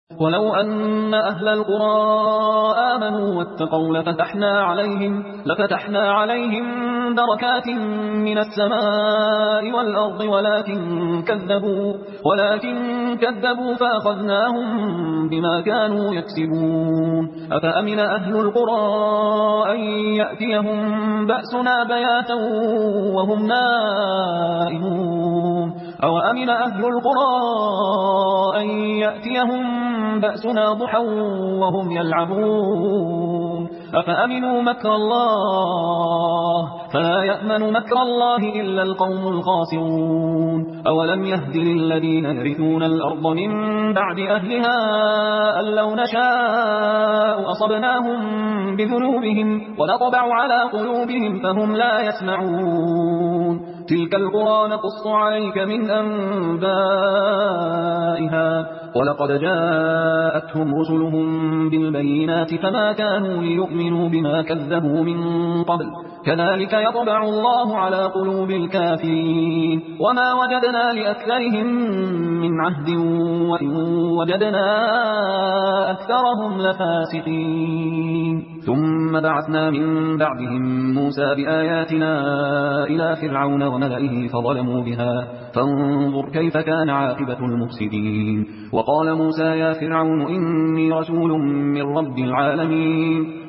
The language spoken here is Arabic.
ولو أن أهل القرى آمنوا واتقوا لفتحنا عليهم بركات من السماء والأرض ولكن كذبوا فأخذناهم بما كانوا يكسبون. أفأمن أهل القرى أن يأتيهم بأسنا بياتا وهم نائمون أو أمن أهل القرى أن يأتيهم بأسنا ضحى وهم يلعبون. أفأمنوا مكر الله فلا يأمن مكر الله إلا القوم الخاسرون. أولم يهد للذين يرثون الأرض من بعد أهلها أن لو نشاء أصبناهم بذنوبهم ونطبع على قلوبهم فهم لا يسمعون. تلك القرى نقص عليك من أنبائها ولقد جاءتهم رسلهم بالبينات فما كانوا ليؤمنوا بما كذبوا من قبل كذلك يطبع الله على قلوب الكافرين. وما وجدنا لأكثرهم من عهد وإن وجدنا أكثرهم لفاسقين. ثم بعثنا من بعدهم موسى بآياتنا إلى فرعون وملئه فظلموا بها فانظر كيف كان عاقبة المفسدين. وقال موسى يا فرعون إني رسول من رب العالمين